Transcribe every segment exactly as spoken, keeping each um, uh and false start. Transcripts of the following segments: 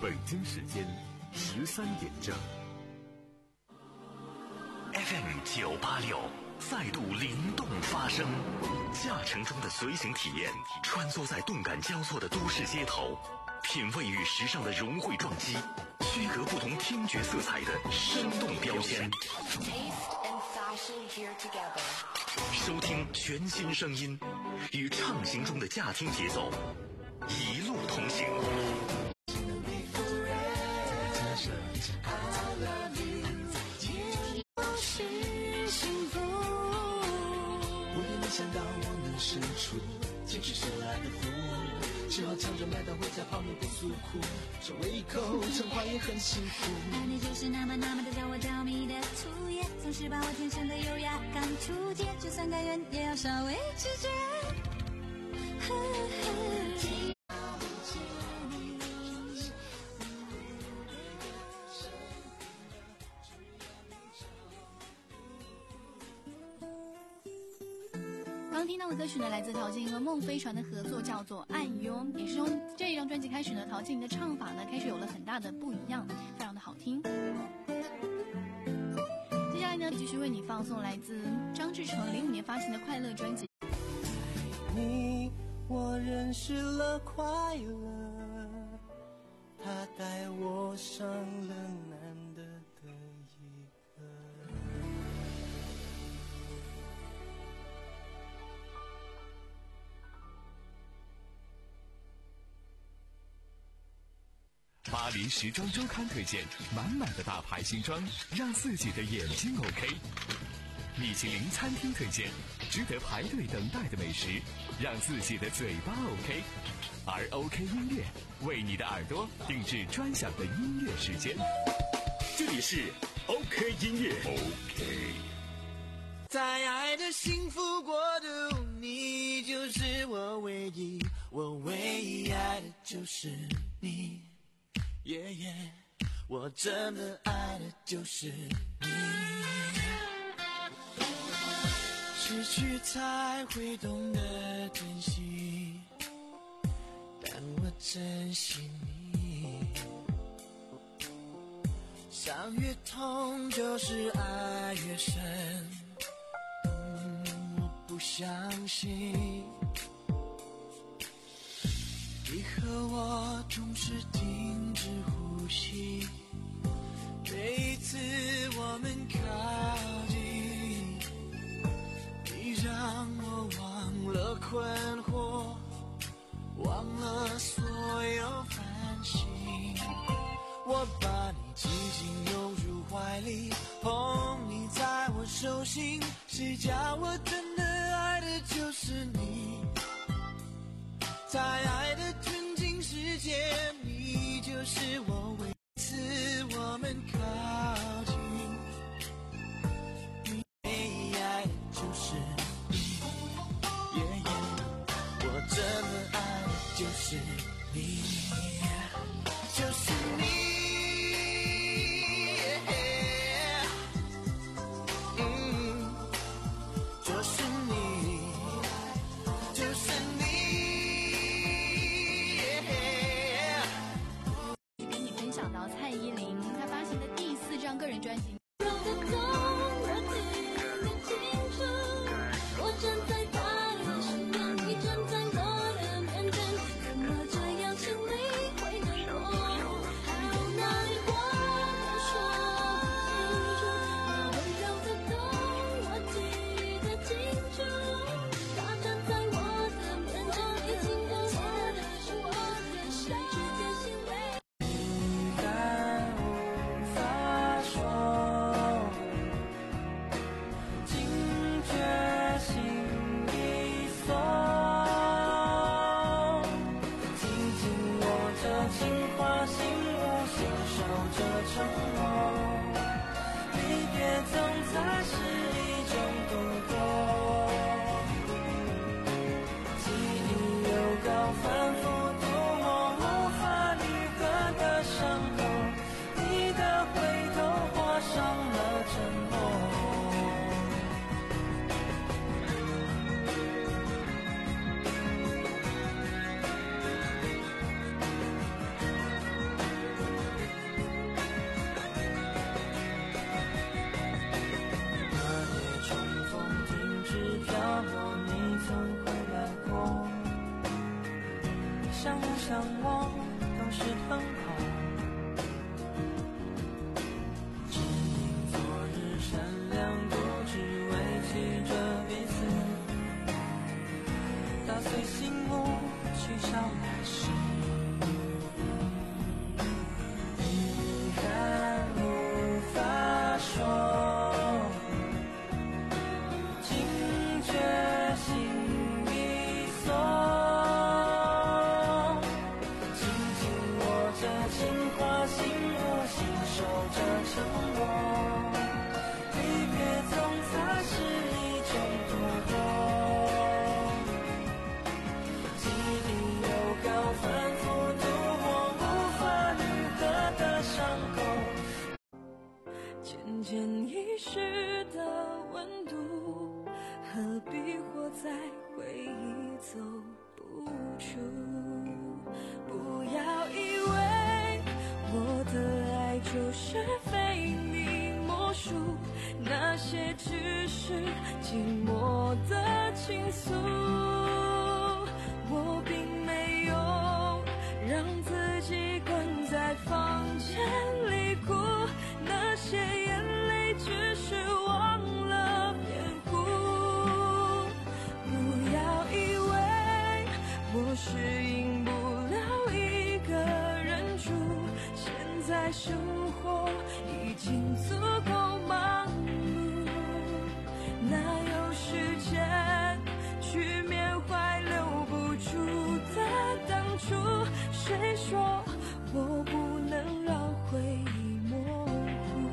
北京时间十三点整。 F M 九八六再度灵动发声，驾乘中的随行体验，穿梭在动感交错的都市街头，品味与时尚的融汇撞击，区隔不同听觉色彩的生动标签。收听全新声音，与畅行中的驾听节奏一路同行。 想到我能伸出坚持深爱的父母，只好抢着麦当回家泡面不诉苦，这胃口成话也很辛苦。 那你就是那么那么的让我着迷的粗野，总是把我天生的优雅赶出界，就算该远也要稍微直接。呵呵刚听到的歌曲呢，来自陶晶莹和孟飞船的合作，叫做《爱哟》，也是从这一张专辑开始呢，陶晶莹的唱法呢开始有了很大的不一样，非常的好听。接下来呢，继续为你放送来自张志成零五年发行的《快乐》专辑。 你，我认识了快乐，它带我上了难得的一个。 巴黎时装周刊推荐满满的大牌新装，让自己的眼睛 OK。米其林餐厅推荐值得排队等待的美食，让自己的嘴巴 OK。而 OK 音乐为你的耳朵定制专享的音乐时间。这里是 OK 音乐 OK。 在爱的幸福国度，你就是我唯一，我唯一爱的就是你。耶耶，我真的爱的就是你。失去才会懂得珍惜，但我珍惜你。伤越痛就是爱越深，嗯，我不相信你和我总是停止呼吸，每一次我们靠近，你让我忘了困惑，忘了所有烦心。我把你紧紧拥入怀里，捧你在我手心，谁叫我真的爱的就是你。在爱的纯净世界，你就是我唯一次我们靠近，你唯爱的就是你，耶耶，我真的爱的就是你，就是你，耶，嗯，就是你，就是你。 跟你分享到蔡依林她发行的第四张相望都是等候，只因昨日善良固执维系着彼此，打碎心幕取消来世，遗憾无法说，惊觉心已锁，紧紧握着情话，心握心守着承诺，离别总才是一种堕落，记忆有高反复度过无法愈合的伤口，渐渐遗失的温度，何必活在回忆走不出？不要以为我的爱就是非你莫属，那些只是寂寞的倾诉，我并没有让自己关在房间里哭，那些眼泪只是忘了辩护。不要以为我适应不了一个人住，现在生活已经足够忙碌，哪有时间去缅怀留不住的当初？谁说我不能让回忆模糊？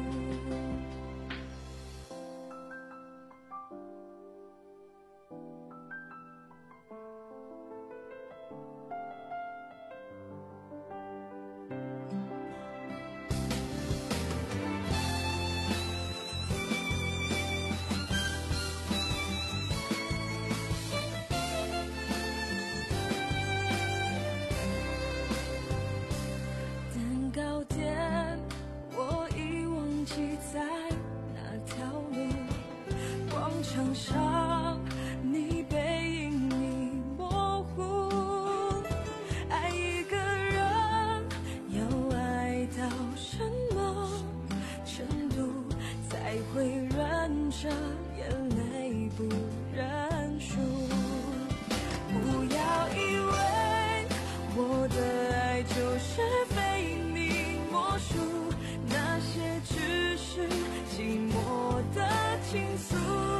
蛋糕店我已忘记在哪条路，广场上你背影已模糊，爱一个人要爱到什么程度才会忍着眼泪不认输？不要以为我的爱就是非你莫属，那些只是寂寞的倾诉，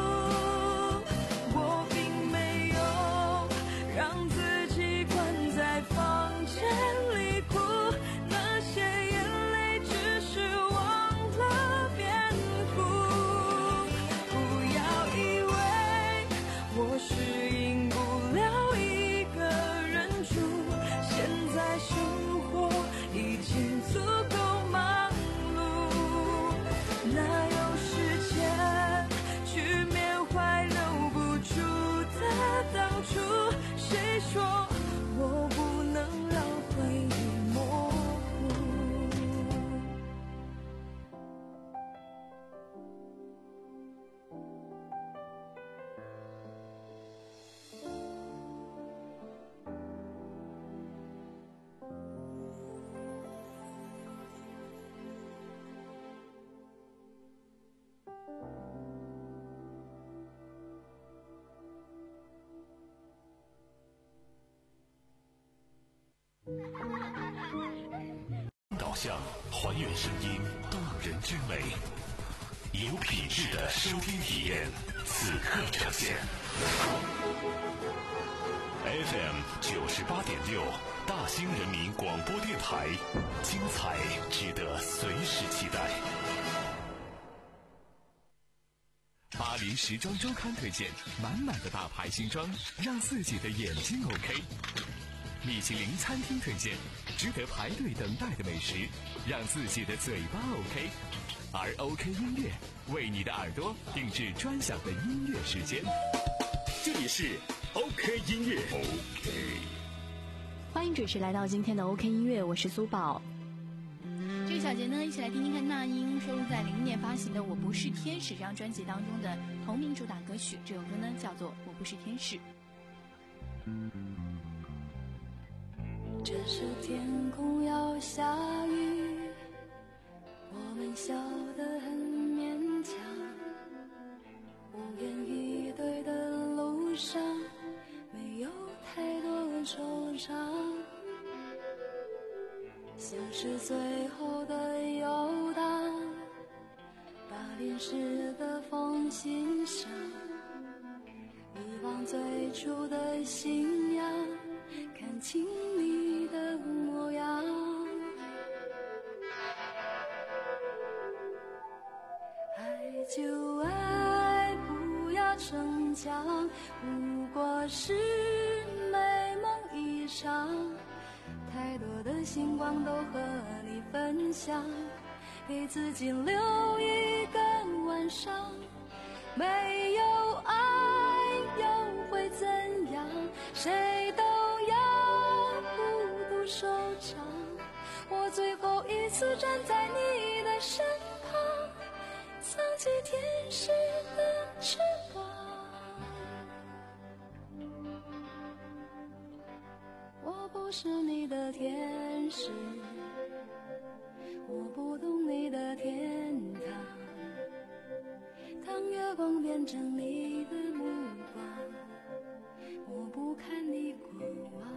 我并没有让自己关在房间里哭，那些眼泪只是忘了辩护。不要以为我适应不了一个人住，现在生活已经足够忙碌，哪有时间去缅怀留不住的当初？谁说我不能让回忆模糊？ 导向还原声音动人之美，有品质的收听体验，此刻呈现。F M 九十八点六，大兴人民广播电台，精彩值得随时期待。 巴黎时装周刊推荐，满满的大牌新装，让自己的眼睛 OK。米其林餐厅推荐，值得排队等待的美食，让自己的嘴巴 OK。而 OK 音乐为你的耳朵定制专享的音乐时间。 这里是 OK 音乐 OK。 欢迎准时来到今天的 OK 音乐，我是苏宝。 这个小节呢，一起来听听看那英收录在零一年发行的《我不是天使》这张专辑当中的同名主打歌曲。这首歌呢叫做《我不是天使》。 这时天空要下雨，我们笑得很勉强，无言以对的路上没有太多惆怅，像是最后的游荡，把淋湿的风欣赏，遗忘最初的信仰，看清你的模样。爱就爱，不要逞强，不过是美梦一场，太多的星光都和你分享，给自己留一个晚上。没有爱又会怎样，谁都要孤独收场。我最后一次站在你的身旁，藏起天使的翅膀。我不是你的天使，我不懂你的天堂，当月光变成你的目光，我不看你过往。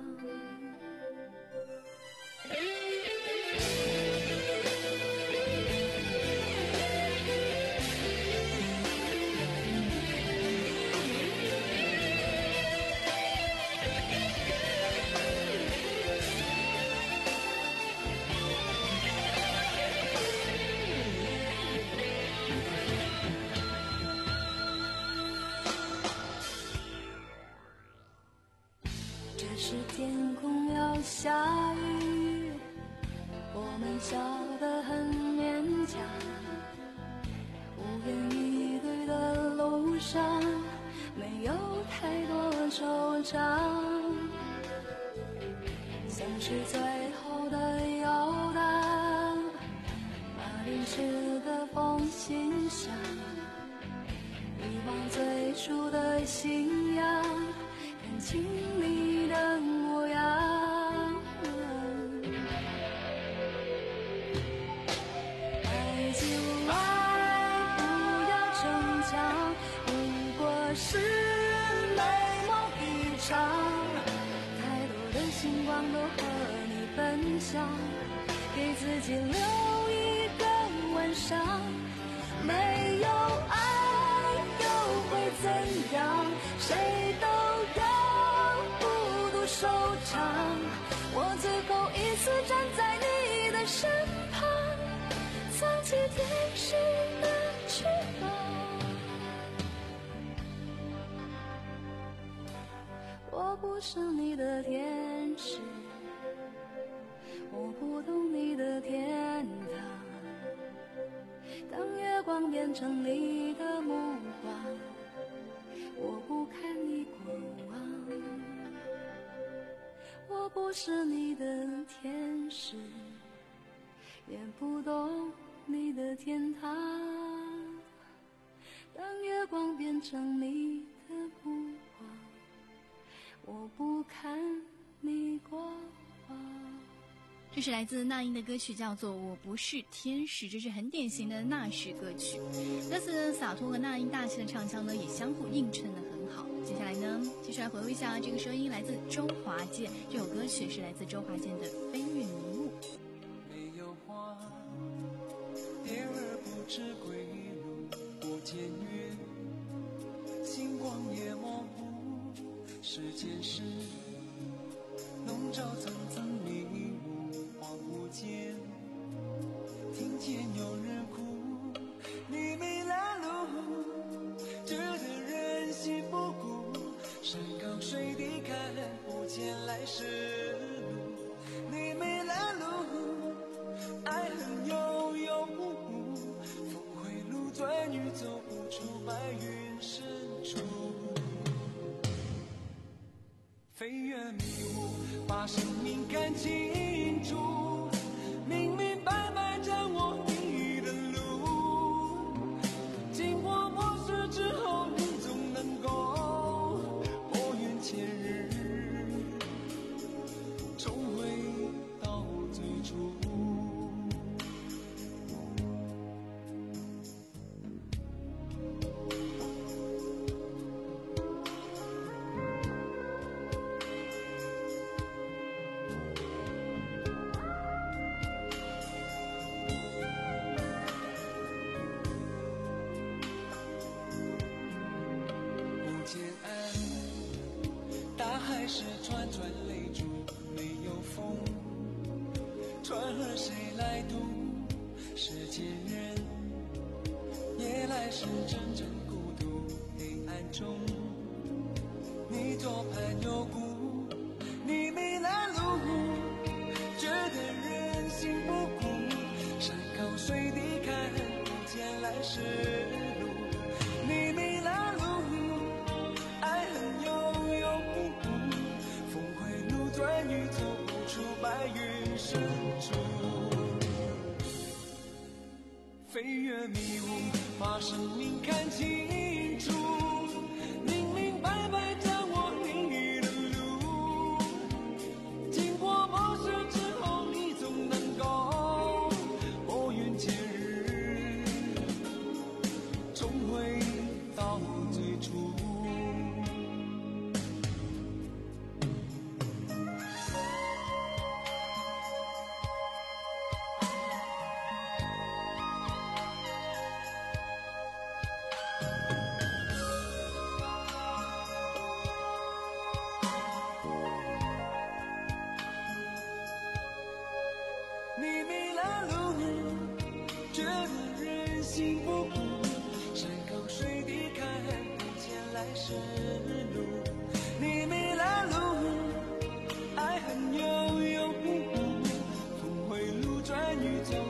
是天空要下雨，我们笑得很勉强，无言以对的路上没有太多惆怅，像是最后的游荡，把淋湿的风欣赏，遗忘最初的信仰，看清你的模样。爱就爱，不要逞强，不过是美梦一场，太多的星光都和你分享，给自己留一个晚上。没有爱又会怎样，谁都要孤独收场。我最后一次站在你的身旁，藏起天使的翅膀。我不是你的天使，我不懂你的天堂，当月光变成你的目光，我不看你过往。我不是你的天使，也不懂你的天堂，当月光变成你的目光，我不看你过往。 这是来自那英的歌曲，叫做《我不是天使》，这是很典型的那时歌曲。歌词洒脱和那英大气的唱腔呢，也相互映衬得很好。接下来呢，继续来回味一下这个声音，来自周华健。这首歌曲是来自周华健的《飞越迷雾》。 没有花，蝶儿不知归路多渐远，星光也模糊，时间是笼罩层层迷雾，恍惚间听见有人哭，你没来路，觉得人心不古，山高水低看不见来时路，你没来路，爱恨悠悠无无，峰回路转欲走不出白云深处，飞越迷雾，把生命看清楚，明明白白掌握你的路，经过磨蚀之后，你总能够拨云见日，重回是串串泪珠没有风，船儿谁来渡世间人，夜来是阵阵孤独黑暗中，你左盼右顾，你迷了路，觉得人心不古，山高水低看不见来时路，你迷了路，爱恨悠悠不顾，峰回路转与走不出白云深处，飞越迷雾，把生命看清楚，明明白白掌握命运的路，经过磨蚀之后，你总能够拨云见日，重回到最初。你迷了路，觉得人心不古，山高水低看不见来时路，你迷了路，爱恨悠悠不顾，峰回路转与走。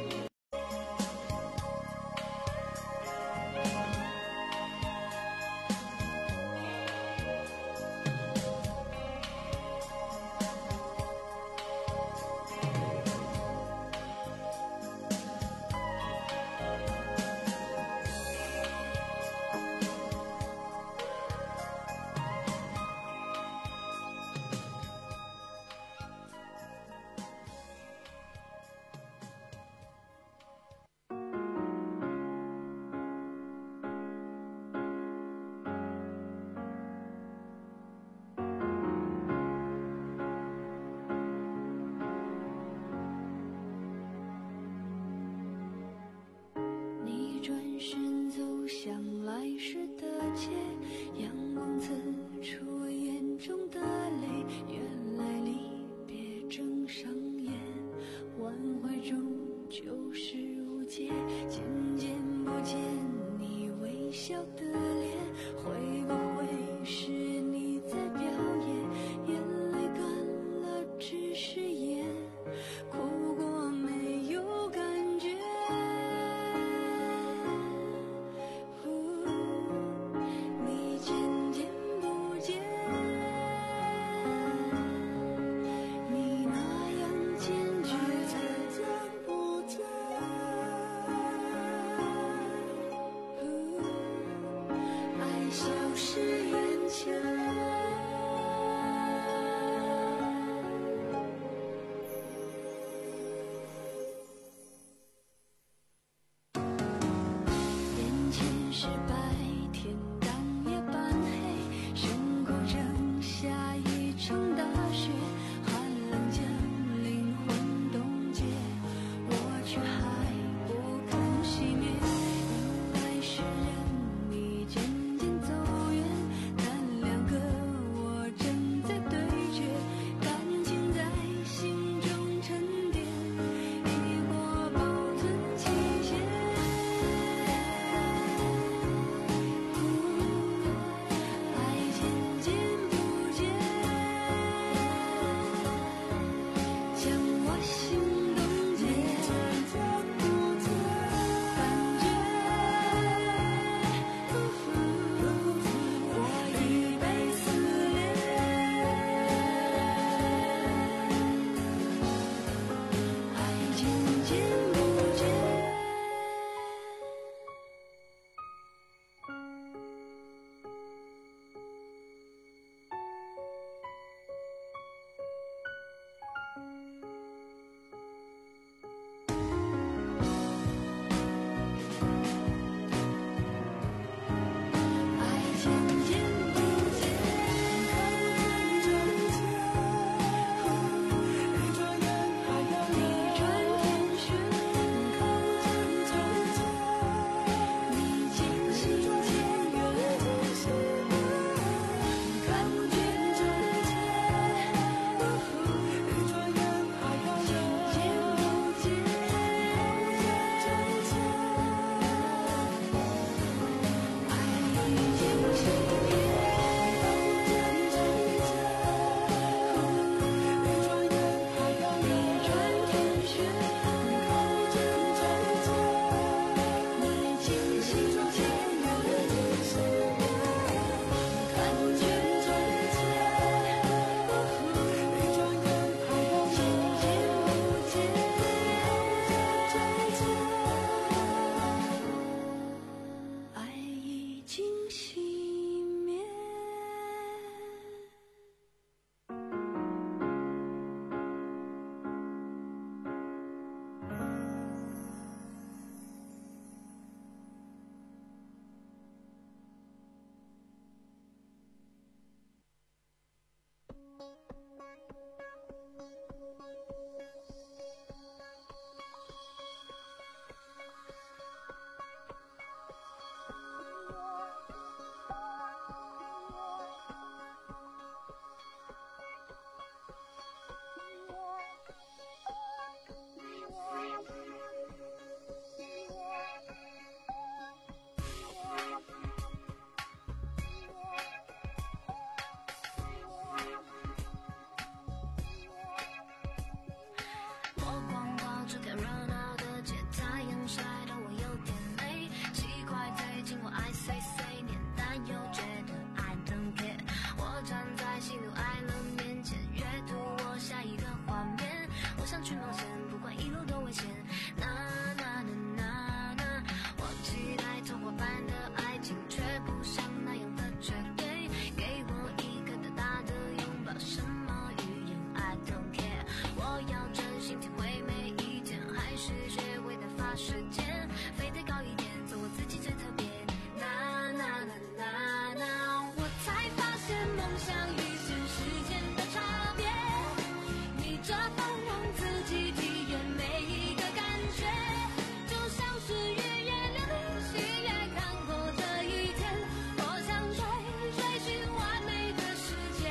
去冒险，不管一路多危险。那那那那那，我期待童话般的爱情，却不像那样的绝对。给我一个大大的拥抱，什么语言 I don't care。我要真心体会每一天，还是学会打发时间，飞得高一点，做我自己最特别。那那那那那，我才发现梦想与现实间的差别。逆着风让自己体验每一个感觉，就像是语言流离喜悦，看过这一天，我想追追寻完美的世界。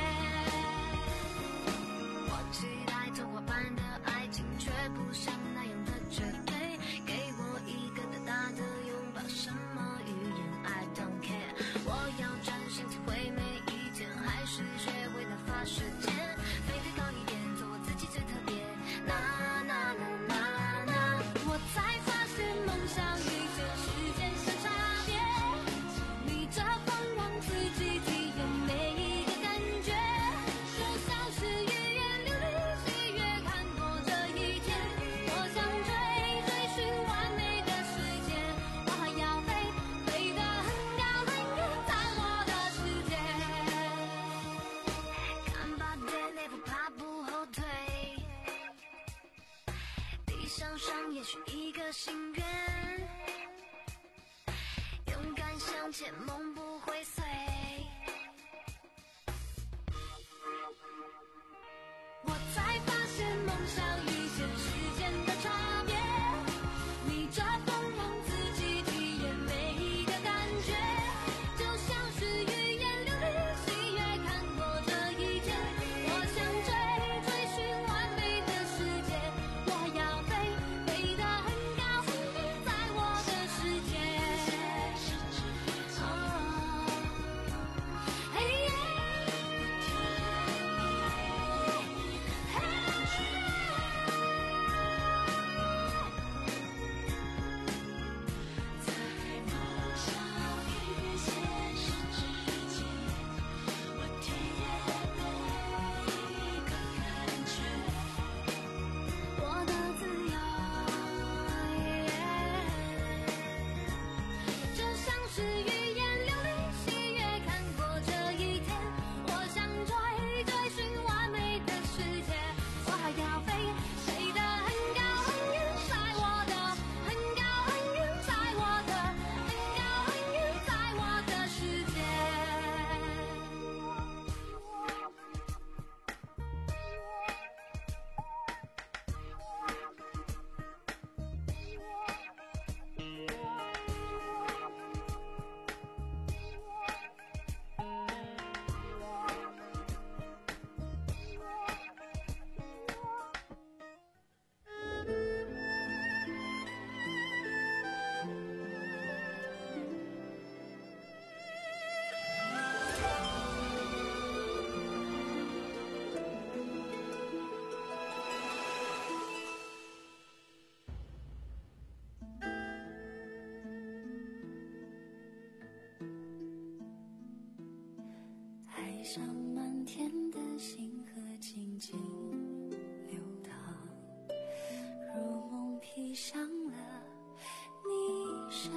我期待童话般的爱情，却不像那样的绝对。给我一个大大的拥抱，什么语言 I don't care。我要专心体会每一天，还是学会打发时间，飞得高一点，做我自己最特别。那那那那那，我才发现梦想与现实间的差别。逆着风让自己体验每一个感觉，就像是语言流离喜悦，看过这一天，我想追追寻完美的世界。我还要飞，飞得很高很远，在我的世界。看吧，爹，那不怕不后退，地上上也许一个心愿，勇敢向前，梦不会碎。我才发现梦想与现实间的差别，逆着风让自己体验每一个感觉，就像是语言流离喜悦，看过这一天，我想追追寻完美的世界。我要飞，飞得很高很远，在我的世界。哦，嘿耶，在梦想与现实之间，我体验每一个感觉，我的自由，就像是语言流离喜悦，看过这一天，我想追追寻完美的世界。我还要飞，飞得很高很远，在我的很高很远，在我的很高很远，在我的世界。爱上漫天的星河静静流淌，如梦披上了霓裳，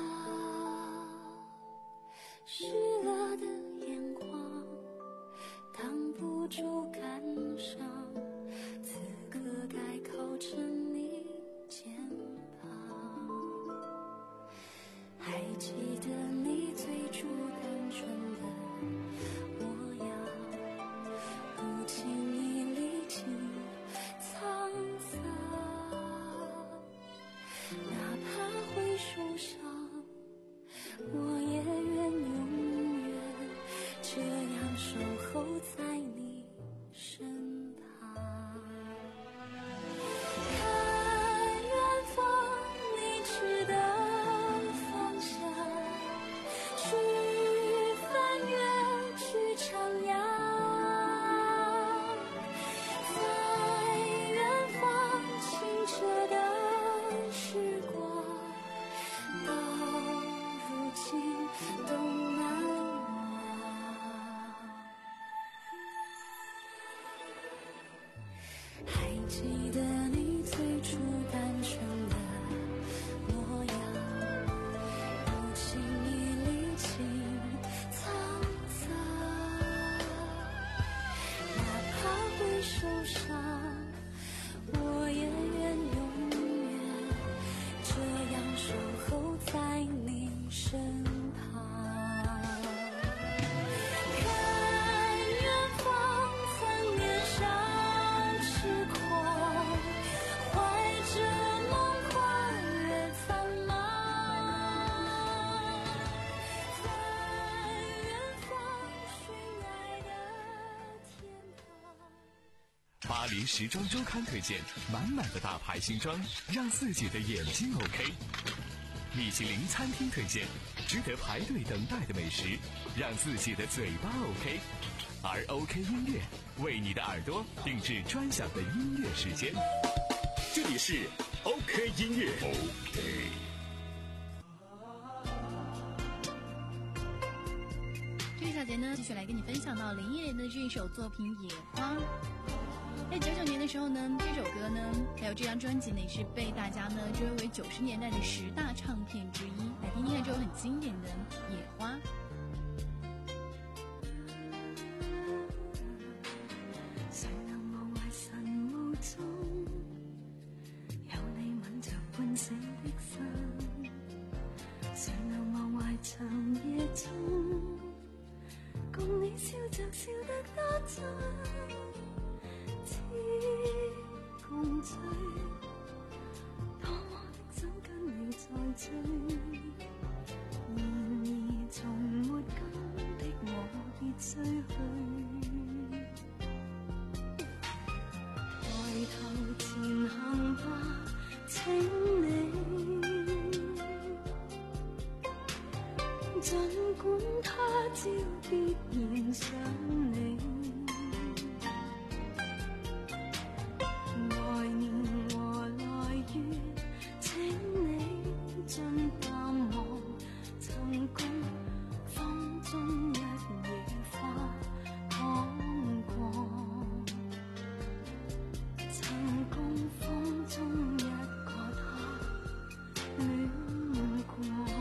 湿了的眼眶挡不住感伤，此刻该靠着你肩膀。还记得你最初单纯的模样，不经意历经沧桑，哪怕会受伤，我也愿永远这样守候在你身旁。看远方你指的方向，去翻越，去徜徉，在远方清澈的时光，到如今都难忘。 受伤，我也愿永远这样守候在你身旁。看远方曾年少痴狂，怀着梦跨越苍茫，在远方寻爱的天堂。 巴黎时装周刊推荐满满的大牌新装，让自己的眼睛 OK。米其林餐厅推荐值得排队等待的美食，让自己的嘴巴 OK。而 OK 音乐为你的耳朵定制专享的音乐时间。 这里是 OK 音乐 OK。 这个小节呢，继续来跟你分享到林忆莲的这一首作品《野花》。在九九年的时候呢，这首歌呢，还有这张专辑呢，也是被大家呢追为九十年代的十大唱片之一。来听听看这首很经典的《野花》。 谁能忘怀晨雾中有你吻着半醒的心，谁能忘怀长夜中共你笑着笑得多真，似共醉，多麼的想跟你再追，然而從沒跟的我別須去。抬頭前行吧，請你，儘管他朝必然想你。來年和來月，請你盡淡忘，曾共風中一野花躺過，曾共風中一個他戀過。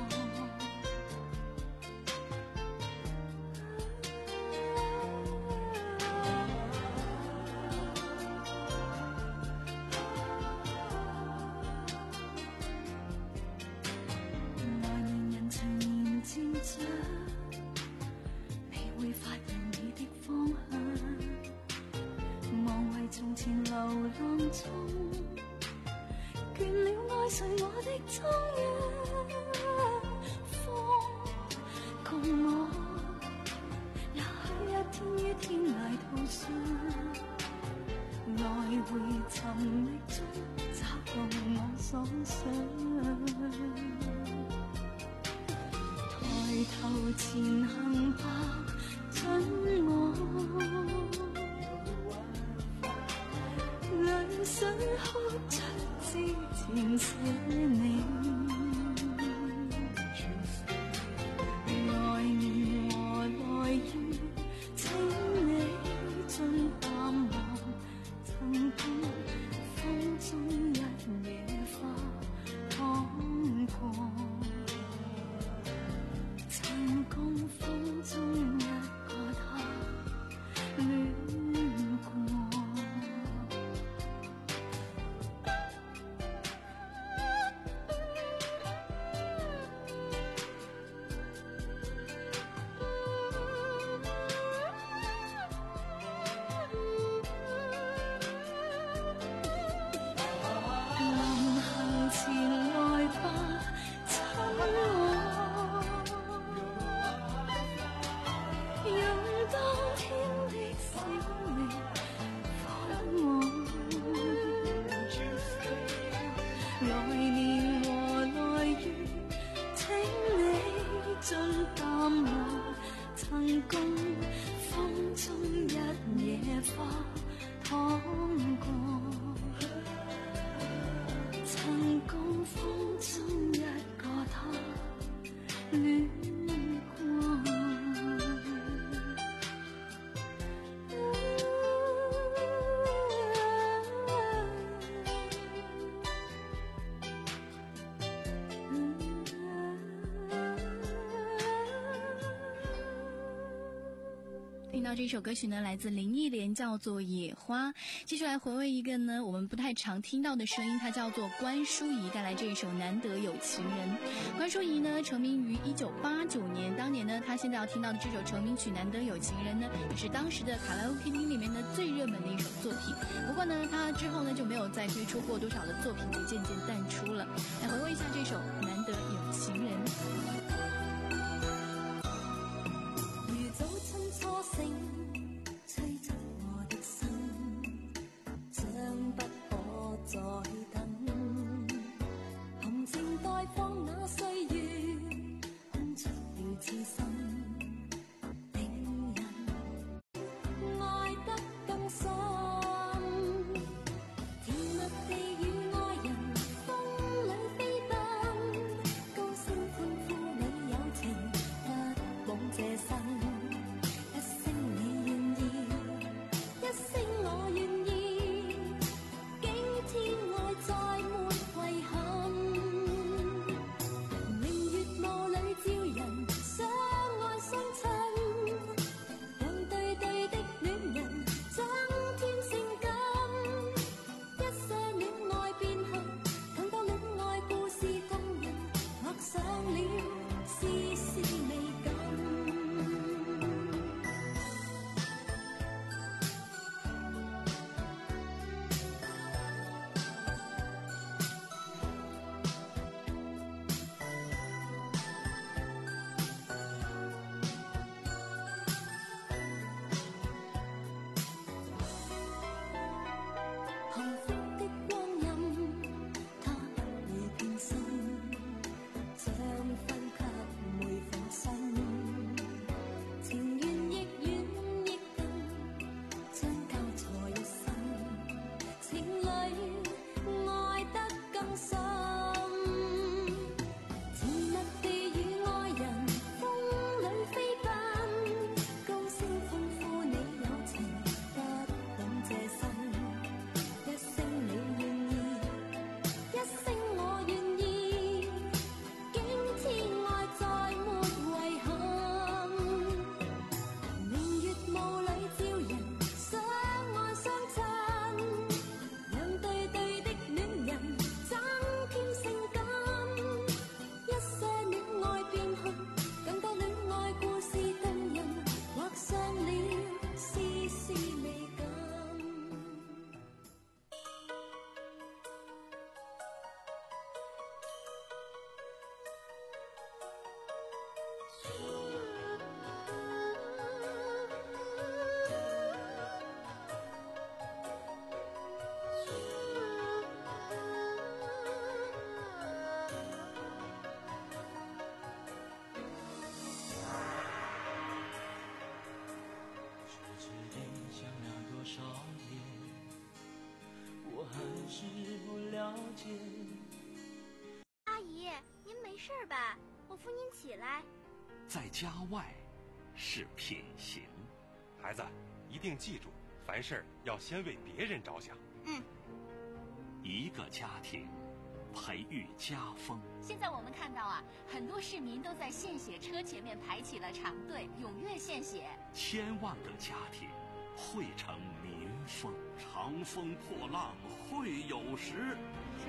流浪中，倦了愛睡我的中央，風共我，也許一天於天涯途上，來回尋覓中找到我所想。抬頭前行吧，准我。淚水哭出之前寫你，來年和來月，請你盡淡忘，曾共風中一野花躺過，曾共風中一個他戀過。 到这首歌曲呢，来自林忆莲，叫做《野花》。继续来回味一个呢，我们不太常听到的声音，它叫做关淑怡，带来这一首《难得有情人》。关淑怡呢，成名于一九八九年，当年呢，她现在要听到的这首成名曲《难得有情人》呢，也是当时的卡拉 OK 厅里面呢最热门的一首作品。不过呢，她之后呢就没有再推出过多少的作品，也渐渐淡出了。来回味一下这首《难得有情人》。 早春初醒，吹出我的心，將不可再等。含情待放那歲月，空出了痴心，令人愛得更深。甜蜜地與愛人風裏飛奔，高聲歡呼你有情，不枉這生。 阿姨，您没事吧？我扶您起来。 在家外是品行。 孩子，一定记住，凡事要先为别人着想。 嗯。 一个家庭培育家风。 现在我们看到啊，很多市民都在献血车前面排起了长队，踊跃献血。 千万个家庭汇成民风，长风破浪会有时。